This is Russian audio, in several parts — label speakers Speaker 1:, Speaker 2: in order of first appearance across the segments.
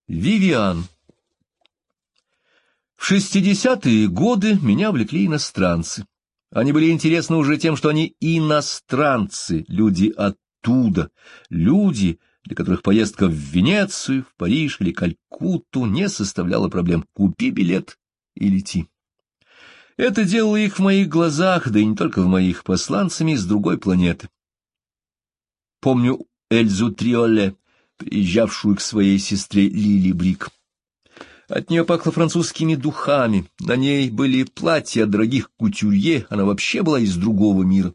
Speaker 1: Вивиан. В 60-е годы меня влекли иностранцы. Они были интересны уже тем, что они иностранцы, люди оттуда, люди, для которых поездка в Венецию, в Париж или Калькутту не составляла проблем. Купи билет и лети. Это делало их в моих глазах, да и не только в моих, посланцами с другой планеты. Помню Эльзу Триоле, приезжавшую к своей сестре Лили Брик. От нее пахло французскими духами, на ней были платья дорогих кутюрье, она вообще была из другого мира.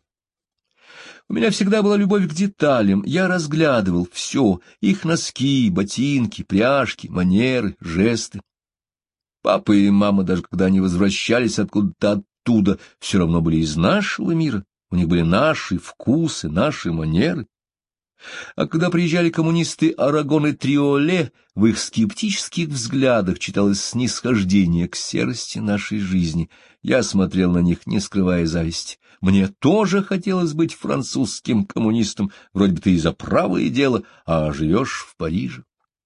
Speaker 1: У меня всегда была любовь к деталям, я разглядывал все, их носки, ботинки, пряжки, манеры, жесты. Папа и мама, даже когда они возвращались откуда-то оттуда, все равно были из нашего мира, у них были наши вкусы, наши манеры. А когда приезжали коммунисты Арагон и Триоле, в их скептических взглядах читалось снисхождение к серости нашей жизни. Я смотрел на них, не скрывая зависти. Мне тоже хотелось быть французским коммунистом, вроде бы ты и за правое дело, а живешь в Париже.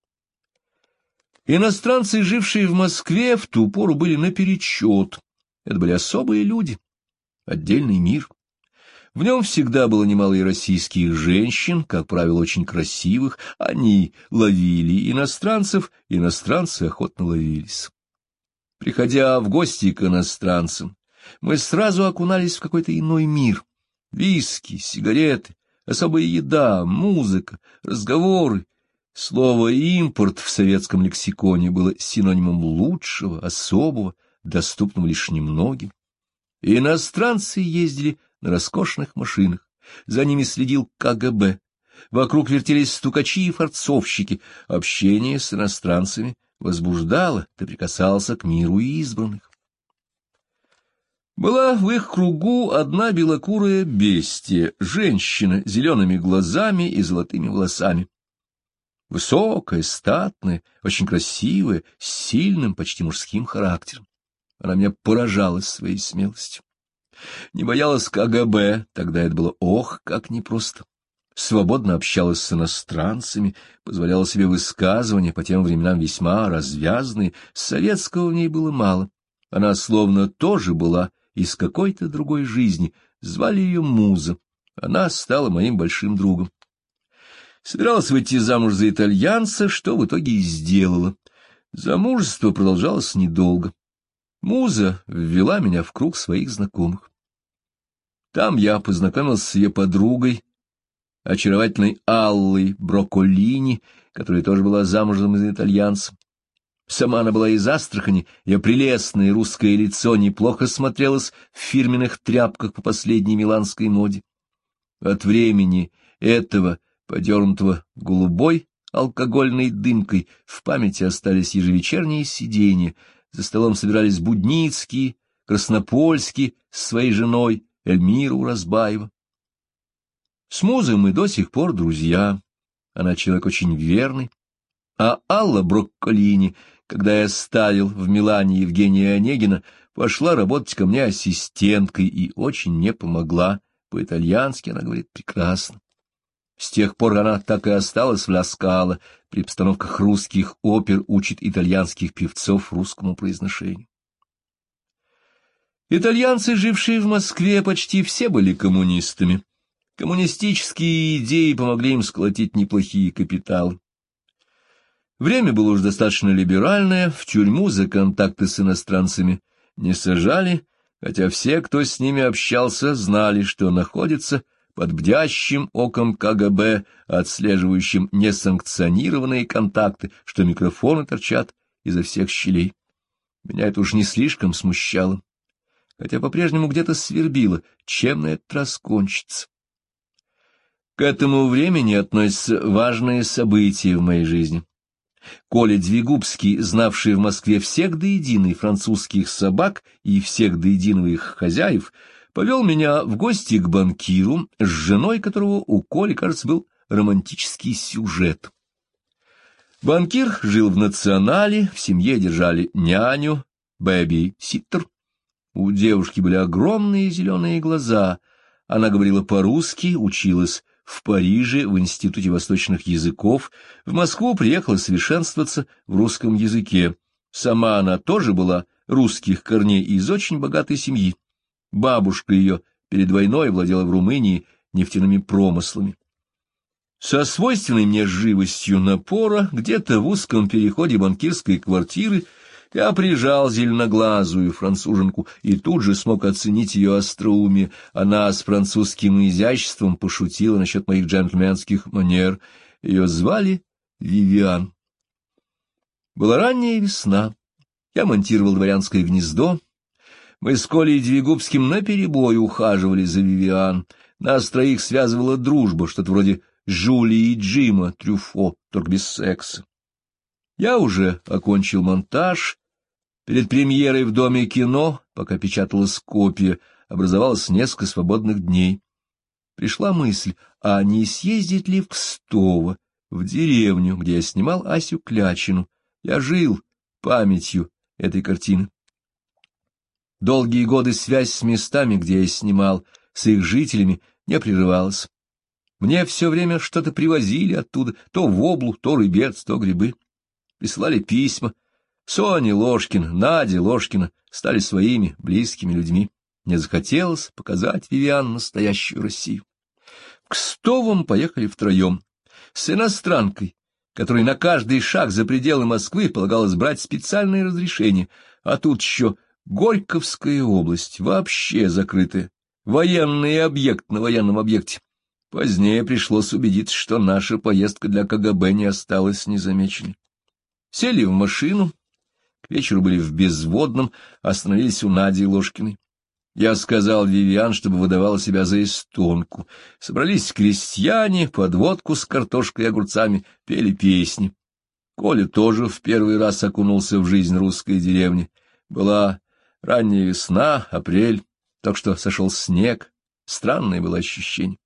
Speaker 1: Иностранцы, жившие в Москве, в ту пору были наперечет. Это были особые люди, отдельный мир. В нем всегда было немало и российских женщин, как правило, очень красивых. Они ловили иностранцев, иностранцы охотно ловились. Приходя в гости к иностранцам, мы сразу окунались в какой-то иной мир. Виски, сигареты, особая еда, музыка, разговоры. Слово «импорт» в советском лексиконе было синонимом лучшего, особого, доступного лишь немногим. Иностранцы ездили на роскошных машинах, за ними следил КГБ, вокруг вертелись стукачи и форцовщики, общение с иностранцами возбуждало, ты прикасался к миру избранных. Была в их кругу одна белокурая бестия, женщина с зелеными глазами и золотыми волосами. Высокая, статная, очень красивая, с сильным, почти мужским характером. Она меня поражала своей смелостью. Не боялась КГБ, тогда это было ох, как непросто. Свободно общалась с иностранцами, позволяла себе высказывания, по тем временам весьма развязные, советского в ней было мало. Она словно тоже была из какой-то другой жизни, звали ее Муза. Она стала моим большим другом. Собиралась выйти замуж за итальянца, что в итоге и сделала. Замужество продолжалось недолго. Муза ввела меня в круг своих знакомых. Там я познакомился с ее подругой, очаровательной Аллой Брокколини, которая тоже была замужем за итальянцем. Сама она была из Астрахани, ее прелестное русское лицо неплохо смотрелось в фирменных тряпках по последней миланской моде. От времени этого, подернутого голубой алкогольной дымкой, в памяти остались ежевечерние сиденья, за столом собирались Будницкий, Краснопольский с своей женой Эльмира Уразбаева. С Музой мы до сих пор друзья, она человек очень верный, а Алла Брокколини, когда я ставил в Милане Евгения Онегина, пошла работать ко мне ассистенткой и очень мне помогла, по-итальянски она говорит прекрасно. С тех пор она так и осталась в Ла Скала, при постановках русских опер учит итальянских певцов русскому произношению. Итальянцы, жившие в Москве, почти все были коммунистами. Коммунистические идеи помогли им сколотить неплохие капиталы. Время было уж достаточно либеральное, в тюрьму за контакты с иностранцами не сажали, хотя все, кто с ними общался, знали, что находится под бдящим оком КГБ, отслеживающим несанкционированные контакты, что микрофоны торчат изо всех щелей. Меня это уж не слишком смущало, хотя по-прежнему где-то свербило, чем на этот раз кончится. К этому времени относятся важные события в моей жизни. Коля Двигубский, знавший в Москве всех до единой французских собак и всех до единого их хозяев, повел меня в гости к банкиру, с женой которого у Коли, кажется, был романтический сюжет. Банкир жил в Национале, в семье держали няню, бэби-ситтер. У девушки были огромные зеленые глаза, она говорила по-русски, училась в Париже в Институте восточных языков, в Москву приехала совершенствоваться в русском языке. Сама она тоже была русских корней и из очень богатой семьи. Бабушка ее перед войной владела в Румынии нефтяными промыслами. Со свойственной мне живостью напора, где-то в узком переходе банкирской квартиры, я прижал зеленоглазую француженку и тут же смог оценить ее остроумие. Она с французским изяществом пошутила насчет моих джентльменских манер. Ее звали Вивиан. Была ранняя весна. Я монтировал дворянское гнездо. Мы с Колей Двигубским наперебой ухаживали за Вивиан. Нас троих связывала дружба, что-то вроде Жюли и Джима Трюфо, только без секса. Я уже окончил монтаж. Перед премьерой в Доме кино, пока печаталась копия, образовалось несколько свободных дней. Пришла мысль, а не съездить ли в Кстово, в деревню, где я снимал Асю Клячину. Я жил памятью этой картины. Долгие годы связь с местами, где я снимал, с их жителями, не прерывалась. Мне все время что-то привозили оттуда, то воблу, то рыбец, то грибы. Присылали письма. Соня Ложкина, Надя Ложкина стали своими близкими людьми. Мне захотелось показать Вивиан настоящую Россию. К Кстовым поехали втроем. С иностранкой, которой на каждый шаг за пределы Москвы полагалось брать специальное разрешение, а тут еще Горьковская область, вообще закрытая, военный объект на военном объекте. Позднее пришлось убедиться, что наша поездка для КГБ не осталась незамеченной. Сели в машину, к вечеру были в Безводном, остановились у Нади Ложкиной. Я сказал Вивиан, чтобы выдавала себя за эстонку. Собрались крестьяне, под водку с картошкой и огурцами, пели песни. Коля тоже в первый раз окунулся в жизнь русской деревни. Была ранняя весна, апрель, так что сошел снег. Странное было ощущение.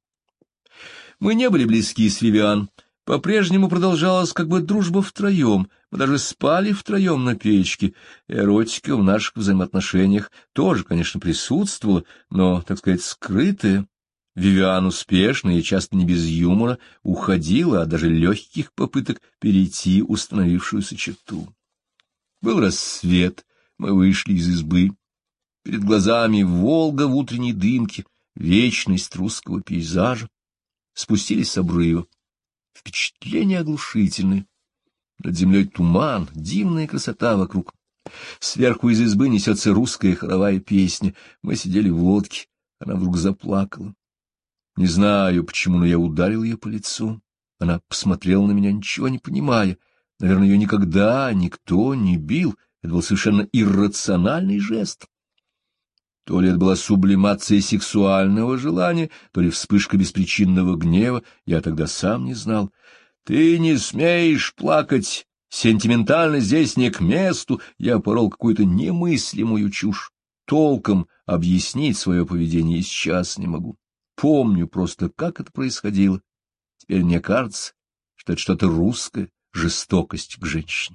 Speaker 1: Мы не были близки с Вивиан. По-прежнему продолжалась как бы дружба втроем. Мы даже спали втроем на печке. Эротика в наших взаимоотношениях тоже, конечно, присутствовала, но, так сказать, скрытая. Вивиан успешно и часто не без юмора уходила от даже легких попыток перейти установившуюся черту. Был рассвет, мы вышли из избы. Перед глазами Волга в утренней дымке, вечность русского пейзажа. Спустились с обрыва. Впечатление оглушительное. Над землей туман, дивная красота вокруг. Сверху из избы несется русская хоровая песня. Мы сидели в лодке, она вдруг заплакала. Не знаю, почему, но я ударил ее по лицу. Она посмотрела на меня, ничего не понимая. Наверное, ее никогда никто не бил. Это был совершенно иррациональный жест. То ли это была сублимация сексуального желания, то ли вспышка беспричинного гнева, я тогда сам не знал. «Ты не смеешь плакать, сентиментально здесь не к месту!» Я порол какую-то немыслимую чушь. Толком объяснить свое поведение сейчас не могу. Помню просто, как это происходило. Теперь мне кажется, что это что-то русское, жестокость к женщине.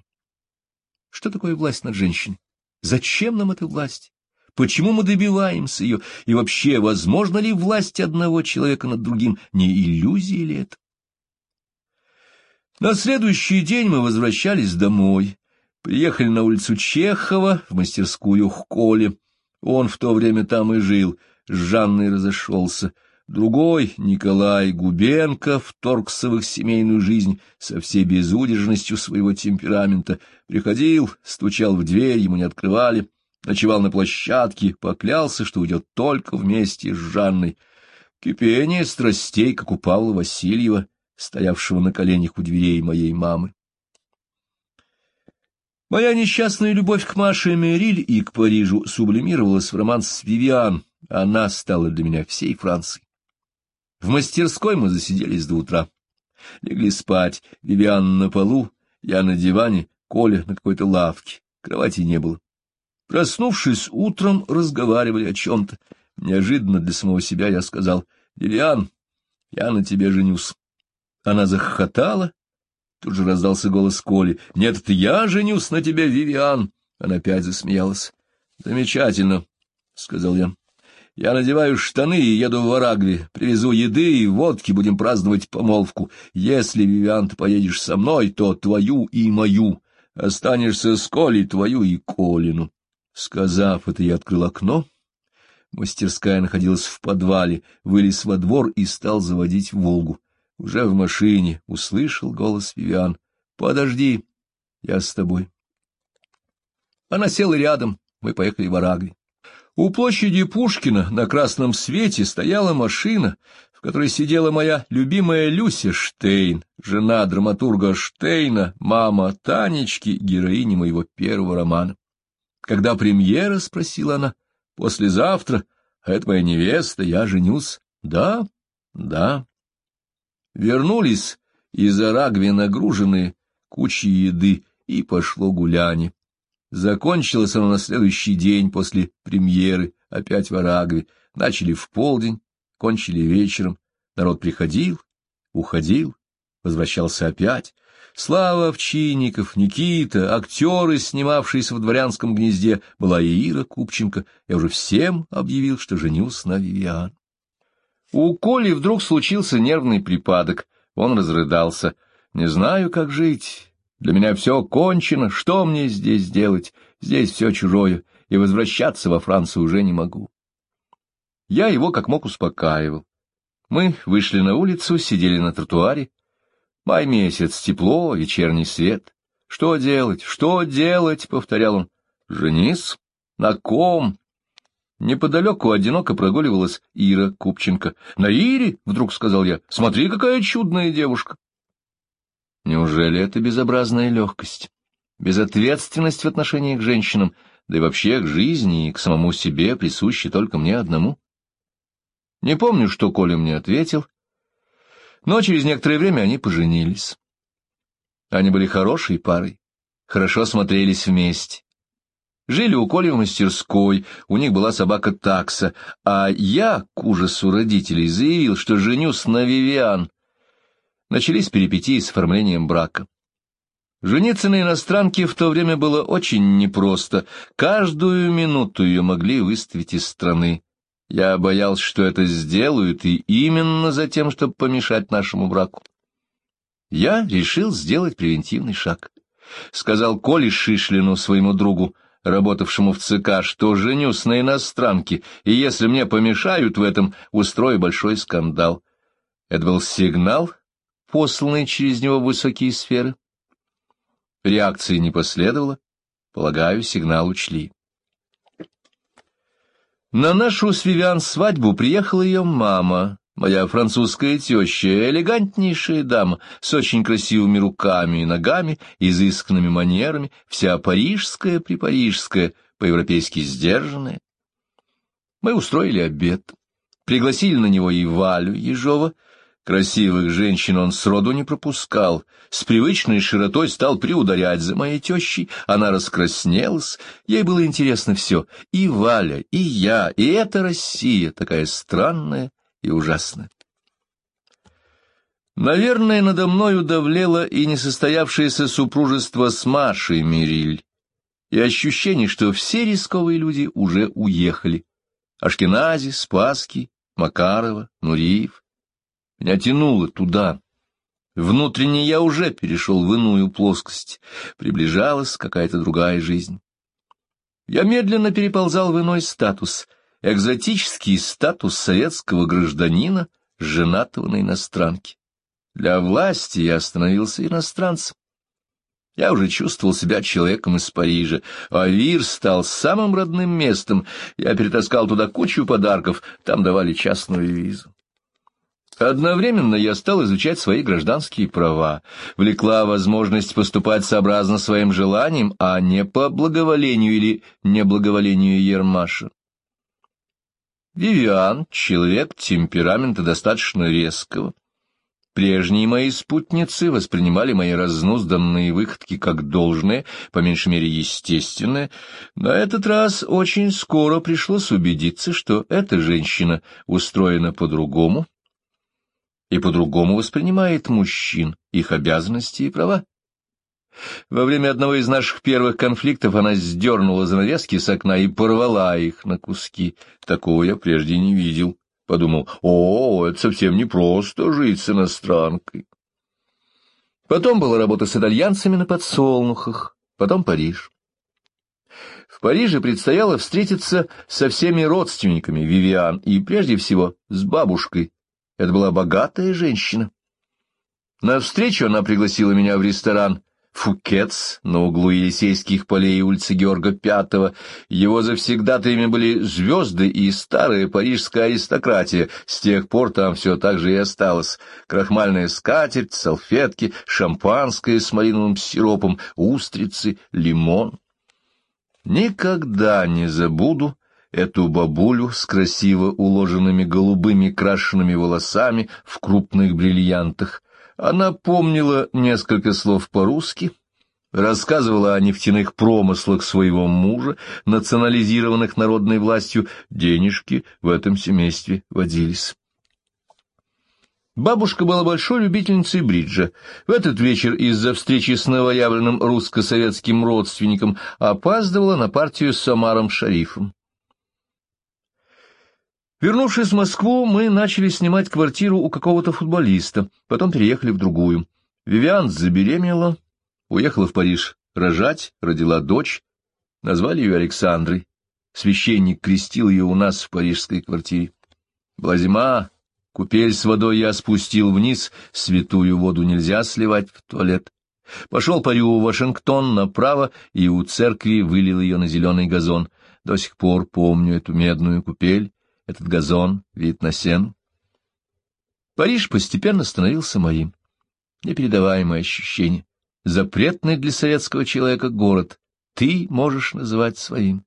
Speaker 1: Что такое власть над женщиной? Зачем нам эта власть? Почему мы добиваемся ее? И вообще, возможно ли власть одного человека над другим? Не иллюзия ли это? На следующий день мы возвращались домой. Приехали на улицу Чехова, в мастерскую к Коле. Он в то время там и жил, с Жанной разошелся. Другой, Николай Губенко, вторгся в их семейную жизнь со всей безудержностью своего темперамента. Приходил, стучал в дверь, ему не открывали. Ночевал на площадке, поклялся, что уйдет только вместе с Жанной. Кипение страстей, как у Павла Васильева, стоявшего на коленях у дверей моей мамы. Моя несчастная любовь к Маше Мериль и к Парижу сублимировалась в роман с Вивиан. Она стала для меня всей Францией. В мастерской мы засиделись до утра. Легли спать. Вивиан на полу, я на диване, Коля на какой-то лавке. Кровати не было. Проснувшись утром, разговаривали о чем-то. Неожиданно для самого себя я сказал: «Вивиан, я на тебе женюсь». Она захохотала. Тут же раздался голос Коли: «Нет, это я женюсь на тебе, Вивиан». Она опять засмеялась. «Замечательно», — сказал я. Я надеваю штаны и еду в Арагви, привезу еды и водки, будем праздновать помолвку. Если, Вивиан, ты поедешь со мной, то твою и мою. Останешься с Колей, твою и Колину». Сказав это, я открыл окно. Мастерская находилась в подвале, вылез во двор и стал заводить «Волгу». Уже в машине услышал голос Вивиан: «Подожди, я с тобой». Она села рядом, мы поехали в Арагви. У площади Пушкина на красном свете стояла машина, в которой сидела моя любимая Люся Штейн, жена драматурга Штейна, мама Танечки, героини моего первого романа. «Когда премьера?» — спросила она. «Послезавтра. А это моя невеста, я женюсь». «Да, да». Вернулись из Арагви нагруженные кучей еды, и пошло гуляние. Закончилось оно на следующий день после премьеры, опять в Арагви. Начали в полдень, кончили вечером. Народ приходил, уходил, возвращался опять. Слава Овчинников, Никита, актеры, снимавшиеся в «Дворянском гнезде», была и Ира Купченко. Я уже всем объявил, что женюсь на Вивиан. У Коли вдруг случился нервный припадок. Он разрыдался. «Не знаю, как жить. Для меня все кончено. Что мне здесь делать? Здесь все чужое, и возвращаться во Францию уже не могу». Я его как мог успокаивал. Мы вышли на улицу, сидели на тротуаре. Май месяц, тепло, вечерний свет. «Что делать? Что делать?» — повторял он. «Женись? На ком?» Неподалеку одиноко прогуливалась Ира Купченко. «На Ире?» — вдруг сказал я. «Смотри, какая чудная девушка!» Неужели это безобразная легкость, безответственность в отношении к женщинам, да и вообще к жизни и к самому себе, присущи только мне одному? Не помню, что Коля мне ответил, но через некоторое время они поженились. Они были хорошей парой, хорошо смотрелись вместе. Жили у Коли в мастерской, у них была собака Такса, а я, к ужасу родителей, заявил, что женюсь на Вивиан. Начались перипетии с оформлением брака. Жениться на иностранке в то время было очень непросто. Каждую минуту ее могли выставить из страны. Я боялся, что это сделают, и именно за тем, чтобы помешать нашему браку. Я решил сделать превентивный шаг. Сказал Коле Шишлину, своему другу, работавшему в ЦК, что женюсь на иностранке, и если мне помешают в этом, устрою большой скандал. Это был сигнал, посланный через него в высокие сферы. Реакции не последовало, полагаю, сигнал учли. На нашу с Вивиан свадьбу приехала ее мама, моя французская теща, элегантнейшая дама, с очень красивыми руками и ногами, изысканными манерами, вся парижская, по-европейски сдержанная. Мы устроили обед, пригласили на него и Валю Ежова. Красивых женщин он сроду не пропускал, с привычной широтой стал приударять за моей тещей, она раскраснелась, ей было интересно все, и Валя, и я, и эта Россия, такая странная и ужасная. Наверное, надо мною давлело и несостоявшееся супружество с Машей Мириль, и ощущение, что все рисковые люди уже уехали. Ашкенази, Спасский, Макарова, Нуриев. Меня тянуло туда. Внутренне я уже перешел в иную плоскость. Приближалась какая-то другая жизнь. Я медленно переползал в иной статус, экзотический статус советского гражданина, женатого на иностранке. Для власти я становился иностранцем. Я уже чувствовал себя человеком из Парижа, а Вир стал самым родным местом. Я перетаскал туда кучу подарков, там давали частную визу. Одновременно я стал изучать свои гражданские права, влекла возможность поступать сообразно своим желаниям, а не по благоволению или неблаговолению Ермаша. Вивиан — человек темперамента достаточно резкого. Прежние мои спутницы воспринимали мои разнузданные выходки как должное, по меньшей мере естественное. На этот раз очень скоро пришлось убедиться, что эта женщина устроена по-другому, и по-другому воспринимает мужчин, их обязанности и права. Во время одного из наших первых конфликтов она сдернула занавески с окна и порвала их на куски. Такого я прежде не видел. Подумал, это совсем непросто жить с иностранкой. Потом была работа с итальянцами на подсолнухах, потом Париж. В Париже предстояло встретиться со всеми родственниками Вивиан и, прежде всего, с бабушкой. Это была богатая женщина. На встречу она пригласила меня в ресторан «Фукетс» на углу Елисейских полей и улицы Георга V. Его завсегдатаями были звезды и старая парижская аристократия. С тех пор там все так же и осталось. Крахмальная скатерть, салфетки, шампанское с малиновым сиропом, устрицы, лимон. Никогда не забуду эту бабулю с красиво уложенными голубыми крашенными волосами в крупных бриллиантах. Она помнила несколько слов по-русски, рассказывала о нефтяных промыслах своего мужа, национализированных народной властью, денежки в этом семействе водились. Бабушка была большой любительницей бриджа. В этот вечер из-за встречи с новоявленным русско-советским родственником опаздывала на партию с Омаром Шарифом. Вернувшись в Москву, мы начали снимать квартиру у какого-то футболиста, потом переехали в другую. Вивиан забеременела, уехала в Париж рожать, родила дочь, назвали ее Александрой. Священник крестил ее у нас в парижской квартире. Была зима, купель с водой я спустил вниз, святую воду нельзя сливать в туалет. Пошел по Рю Вашингтон направо и у церкви вылил ее на зеленый газон. До сих пор помню эту медную купель, этот газон, вид на Сену. Париж постепенно становился моим. Непередаваемое ощущение. Запретный для советского человека город. Ты можешь называть своим.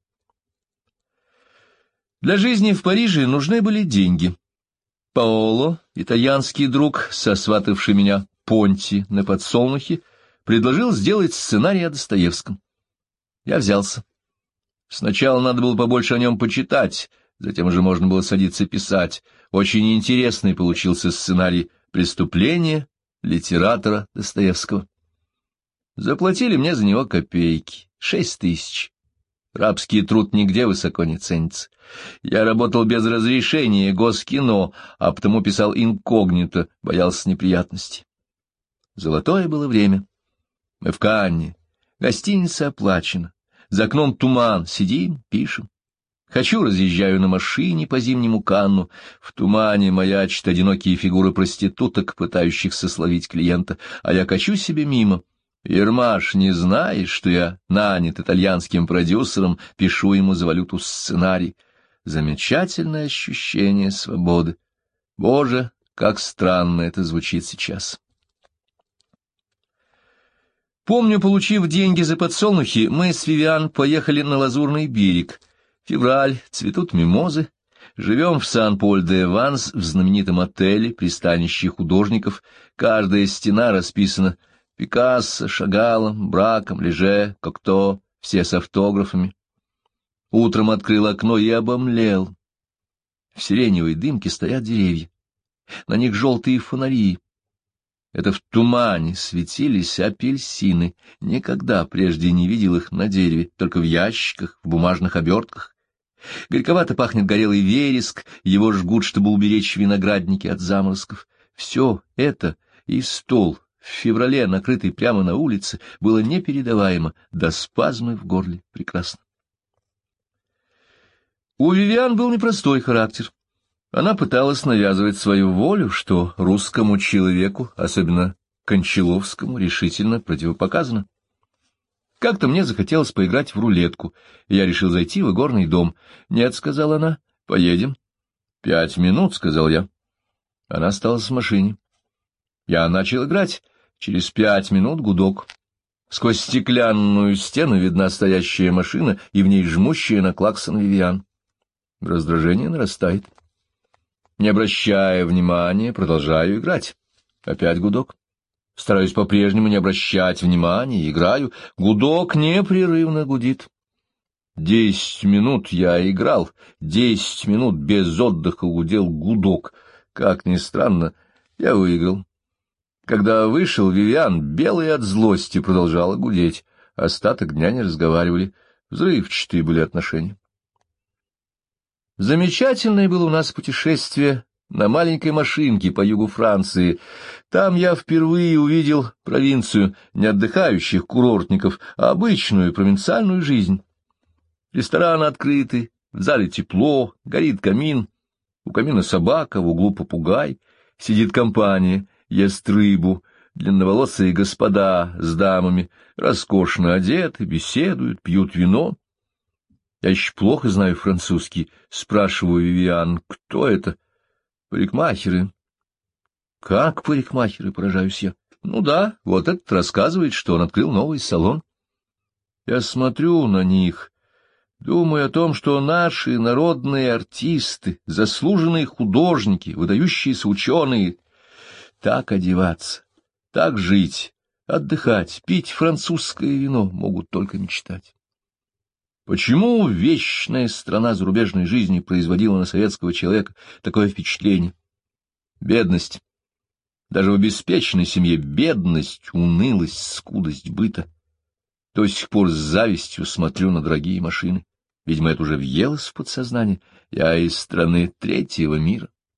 Speaker 1: Для жизни в Париже нужны были деньги. Паоло, итальянский друг, сосватавший меня Понти на подсолнухе, предложил сделать сценарий о Достоевском. Я взялся. Сначала надо было побольше о нем почитать, затем уже можно было садиться писать. Очень интересный получился сценарий «Преступление литератора Достоевского». Заплатили мне за него копейки, 6000. Рабский труд нигде высоко не ценится. Я работал без разрешения Госкино, а потому писал инкогнито, боялся неприятностей. Золотое было время. Мы в Канне, гостиница оплачена, за окном туман, сидим, пишем. Хочу, разъезжаю на машине по зимнему Канну, в тумане маячат одинокие фигуры проституток, пытающихся словить клиента, а я качу себе мимо. Ермаш не знает, что я нанят итальянским продюсером, пишу ему за валюту сценарий. Замечательное ощущение свободы. Боже, как странно это звучит сейчас. Помню, получив деньги за подсолнухи, мы с Вивиан поехали на Лазурный берег. Февраль, цветут мимозы. Живем в Сан-Поль-де-Ванс, в знаменитом отеле, пристанище художников. Каждая стена расписана Пикассо, Шагалом, Браком, Леже, Кокто, все с автографами. Утром открыл окно и обомлел. В сиреневой дымке стоят деревья. На них желтые фонари. Это в тумане светились апельсины. Никогда прежде не видел их на дереве, только в ящиках, в бумажных обертках. Горьковато пахнет горелый вереск, его жгут, чтобы уберечь виноградники от заморозков. Все это и стол, в феврале накрытый прямо на улице, было непередаваемо, до спазмы в горле прекрасно. У Вивиан был непростой характер. Она пыталась навязывать свою волю, что русскому человеку, особенно Кончаловскому, решительно противопоказано. Как-то мне захотелось поиграть в рулетку, и я решил зайти в игорный дом. «Нет», — сказала она, — «поедем». «5 минут», — сказал я. Она осталась в машине. Я начал играть. Через 5 минут гудок. Сквозь стеклянную стену видна стоящая машина, и в ней жмущая на клаксон Вивиан. Раздражение нарастает. Не обращая внимания, продолжаю играть. Опять гудок. Стараюсь по-прежнему не обращать внимания, играю. Гудок непрерывно гудит. 10 минут я играл, 10 минут без отдыха гудел гудок. Как ни странно, я выиграл. Когда вышел, Вивиан, белая от злости, продолжала гудеть. Остаток дня не разговаривали. Взрывчатые были отношения. Замечательное было у нас путешествие на маленькой машинке по югу Франции. Там я впервые увидел провинцию, не отдыхающих курортников, а обычную провинциальную жизнь. Рестораны открыты, в зале тепло, горит камин, у камина собака, в углу попугай, сидит компания, ест рыбу, длинноволосые господа с дамами, роскошно одеты, беседуют, пьют вино. Я еще плохо знаю французский, спрашиваю Вивиан, кто это? Парикмахеры. Как парикмахеры, поражаюсь я. Ну да, вот этот рассказывает, что он открыл новый салон. Я смотрю на них, думаю о том, что наши народные артисты, заслуженные художники, выдающиеся ученые, так одеваться, так жить, отдыхать, пить французское вино могут только мечтать. Почему вечная страна зарубежной жизни производила на советского человека такое впечатление? Бедность. Даже в обеспеченной семье бедность, унылость, скудость быта. До сих пор с завистью смотрю на дорогие машины. Видимо, это уже въелось в подсознание. Я из страны третьего мира.